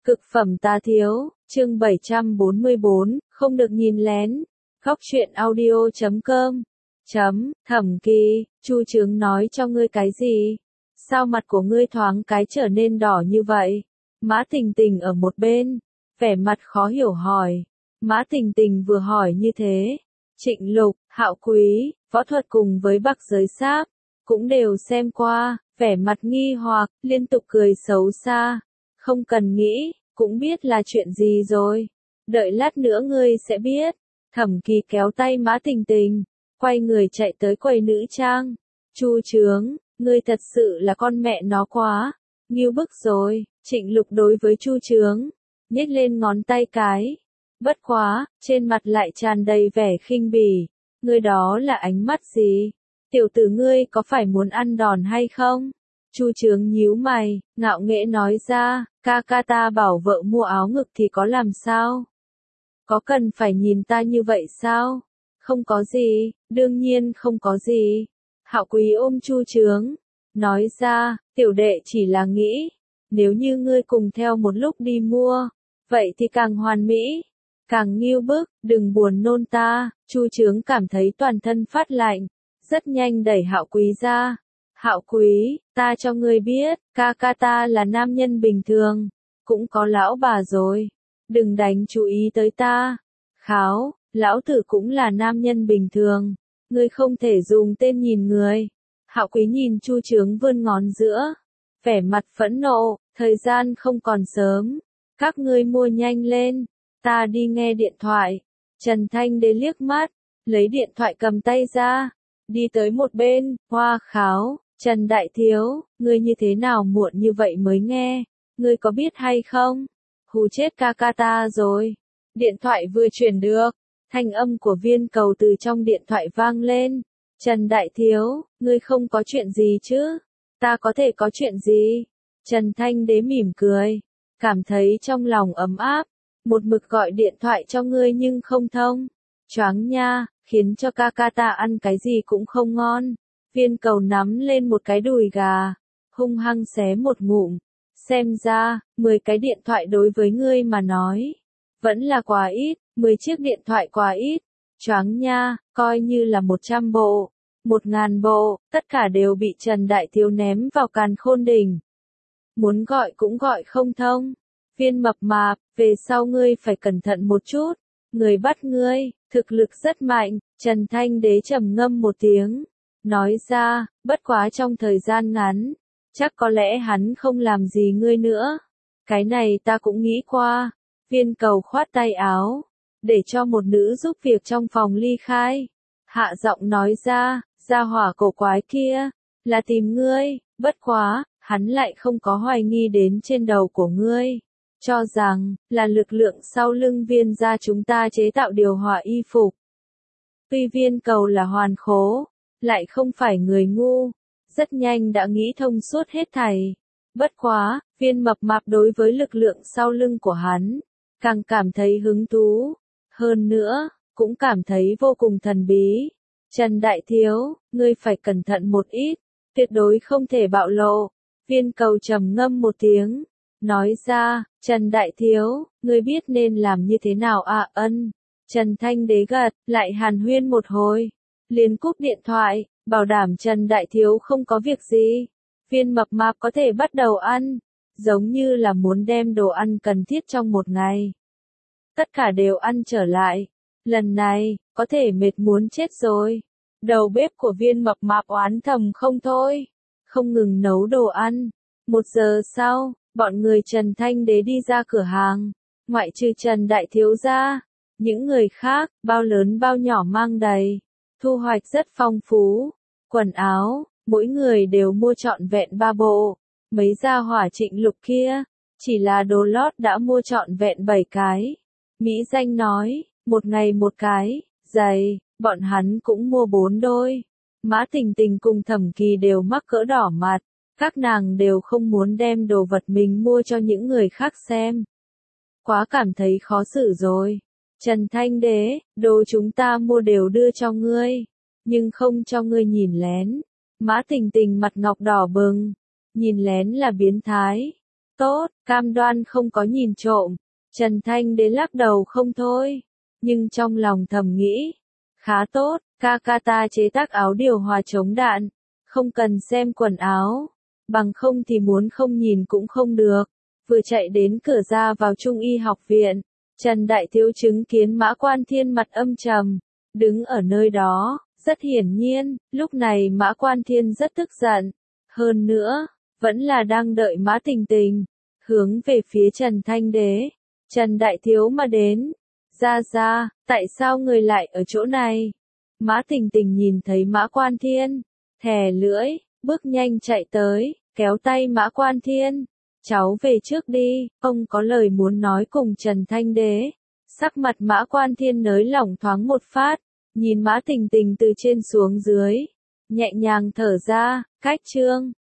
Cực phẩm tá thiếu, chương 744, không được nhìn lén. Góc truyện audio.com. Thẩm Kỳ, Chu Chướng nói cho ngươi cái gì? Sao mặt của ngươi thoáng cái trở nên đỏ như vậy? Mã Tình Tình ở một bên, vẻ mặt khó hiểu hỏi. Mã Tình Tình vừa hỏi như thế, Trịnh Lục, Hạo Quý, võ thuật cùng với Bắc Giới Sáp cũng đều xem qua, vẻ mặt nghi hoặc, liên tục cười xấu xa. Không cần nghĩ, cũng biết là chuyện gì rồi. Đợi lát nữa ngươi sẽ biết. Thẩm Kỳ kéo tay Mã Tình Tình, quay người chạy tới quầy nữ trang. Chu Chướng, ngươi thật sự là con mẹ nó quá, nghiêu bức rồi. Trịnh Lục đối với Chu Chướng, nhếch lên ngón tay cái. Bất quá, trên mặt lại tràn đầy vẻ khinh bỉ. Ngươi đó là ánh mắt gì? Tiểu tử ngươi có phải muốn ăn đòn hay không? Chu Chướng nhíu mày, ngạo nghễ nói ra, ca ca ta bảo vợ mua áo ngực thì có làm sao? Có cần phải nhìn ta như vậy sao? Không có gì, đương nhiên không có gì. Hạo Quý ôm Chu Chướng, nói ra, tiểu đệ chỉ là nghĩ, nếu như ngươi cùng theo một lúc đi mua, vậy thì càng hoàn mỹ, càng nghiêu bức, đừng buồn nôn ta. Chu Chướng cảm thấy toàn thân phát lạnh, rất nhanh đẩy Hạo Quý ra. Hạo Quý, ta cho ngươi biết, ca ca ta là nam nhân bình thường, cũng có lão bà rồi, đừng đánh chú ý tới ta. Kháo, lão tử cũng là nam nhân bình thường, ngươi không thể dùng tên nhìn người. Hạo Quý nhìn Chu Chướng vươn ngón giữa, vẻ mặt phẫn nộ, thời gian không còn sớm, các ngươi mua nhanh lên, ta đi nghe điện thoại. Trần Thanh Đế liếc mắt, lấy điện thoại cầm tay ra, đi tới một bên. Hoa Kháo, Trần Đại Thiếu, ngươi như thế nào muộn như vậy mới nghe, ngươi có biết hay không? Hù chết ca ca ta rồi. Điện thoại vừa chuyển được, thanh âm của Viên Cầu từ trong điện thoại vang lên. Trần Đại Thiếu, ngươi không có chuyện gì chứ? Ta có thể có chuyện gì? Trần Thanh Đế mỉm cười, cảm thấy trong lòng ấm áp, một mực gọi điện thoại cho ngươi nhưng không thông. Choáng nha, khiến cho ca ca ta ăn cái gì cũng không ngon. Viên Cầu nắm lên một cái đùi gà, hung hăng xé một ngụm. Xem ra, 10 cái điện thoại đối với ngươi mà nói, vẫn là quá ít, 10 chiếc điện thoại quá ít. Choáng nha, coi như là 100 bộ, 1000 bộ, tất cả đều bị Trần Đại Thiếu ném vào càn khôn đỉnh. Muốn gọi cũng gọi không thông. Viên Mập Mạp, về sau ngươi phải cẩn thận một chút, người bắt ngươi, thực lực rất mạnh. Trần Thanh Đế trầm ngâm một tiếng, nói ra, bất quá trong thời gian ngắn, chắc có lẽ hắn không làm gì ngươi nữa. Cái này ta cũng nghĩ qua. Viên Cầu khoát tay áo, để cho một nữ giúp việc trong phòng ly khai. Hạ giọng nói ra, gia hỏa cổ quái kia, là tìm ngươi, bất quá, hắn lại không có hoài nghi đến trên đầu của ngươi. Cho rằng, là lực lượng sau lưng Viên gia chúng ta chế tạo điều hòa y phục. Tuy Viên Cầu là hoàn khố, lại không phải người ngu, rất nhanh đã nghĩ thông suốt hết thảy. Bất quá, Viên Mập Mạp đối với lực lượng sau lưng của hắn, càng cảm thấy hứng thú. Hơn nữa, cũng cảm thấy vô cùng thần bí. Trần Đại Thiếu, ngươi phải cẩn thận một ít, tuyệt đối không thể bạo lộ. Viên Cầu trầm ngâm một tiếng, nói ra, Trần Đại Thiếu, ngươi biết nên làm như thế nào à? Ân. Trần Thanh Đế gật, lại hàn huyên một hồi, liền cúp điện thoại, bảo đảm Trần Đại Thiếu không có việc gì. Viên Mập Mạp có thể bắt đầu ăn, giống như là muốn đem đồ ăn cần thiết trong một ngày. Tất cả đều ăn trở lại. Lần này, có thể mệt muốn chết rồi. Đầu bếp của Viên Mập Mạp oán thầm không thôi, không ngừng nấu đồ ăn. 1 giờ sau, bọn người Trần Thanh Đế đi ra cửa hàng, ngoại trừ Trần Đại Thiếu ra, những người khác, bao lớn bao nhỏ mang đầy, thu hoạch rất phong phú. Quần áo, mỗi người đều mua trọn vẹn 3 bộ, mấy gia hỏa Trịnh Lục kia, chỉ là đồ lót đã mua trọn vẹn 7 cái. Mỹ Danh nói, một ngày một cái, giày, bọn hắn cũng mua 4 đôi. Mã Tình Tình cùng Thẩm Kỳ đều mắc cỡ đỏ mặt, các nàng đều không muốn đem đồ vật mình mua cho những người khác xem. Quá cảm thấy khó xử rồi. Trần Thanh Đế, đồ chúng ta mua đều đưa cho ngươi, nhưng không cho ngươi nhìn lén. Mã Tình Tình mặt ngọc đỏ bừng, nhìn lén là biến thái. Tốt, cam đoan không có nhìn trộm. Trần Thanh Đế lắc đầu không thôi, nhưng trong lòng thầm nghĩ, khá tốt, ca ca ta chế tác áo điều hòa chống đạn, không cần xem quần áo, bằng không thì muốn không nhìn cũng không được. Vừa chạy đến cửa ra vào Trung y học viện, Trần Đại Thiếu chứng kiến Mã Quan Thiên mặt âm trầm, đứng ở nơi đó, rất hiển nhiên, lúc này Mã Quan Thiên rất tức giận, hơn nữa, vẫn là đang đợi Mã Tình Tình, hướng về phía Trần Thanh Đế. Trần Đại Thiếu mà đến, ra, tại sao người lại ở chỗ này? Mã Tình Tình nhìn thấy Mã Quan Thiên, thè lưỡi, bước nhanh chạy tới, kéo tay Mã Quan Thiên. Cháu về trước đi, ông có lời muốn nói cùng Trần Thanh Đế. Sắc mặt Mã Quan Thiên nới lỏng thoáng một phát, nhìn Mã Tình Tình từ trên xuống dưới, nhẹ nhàng thở ra, cách chương.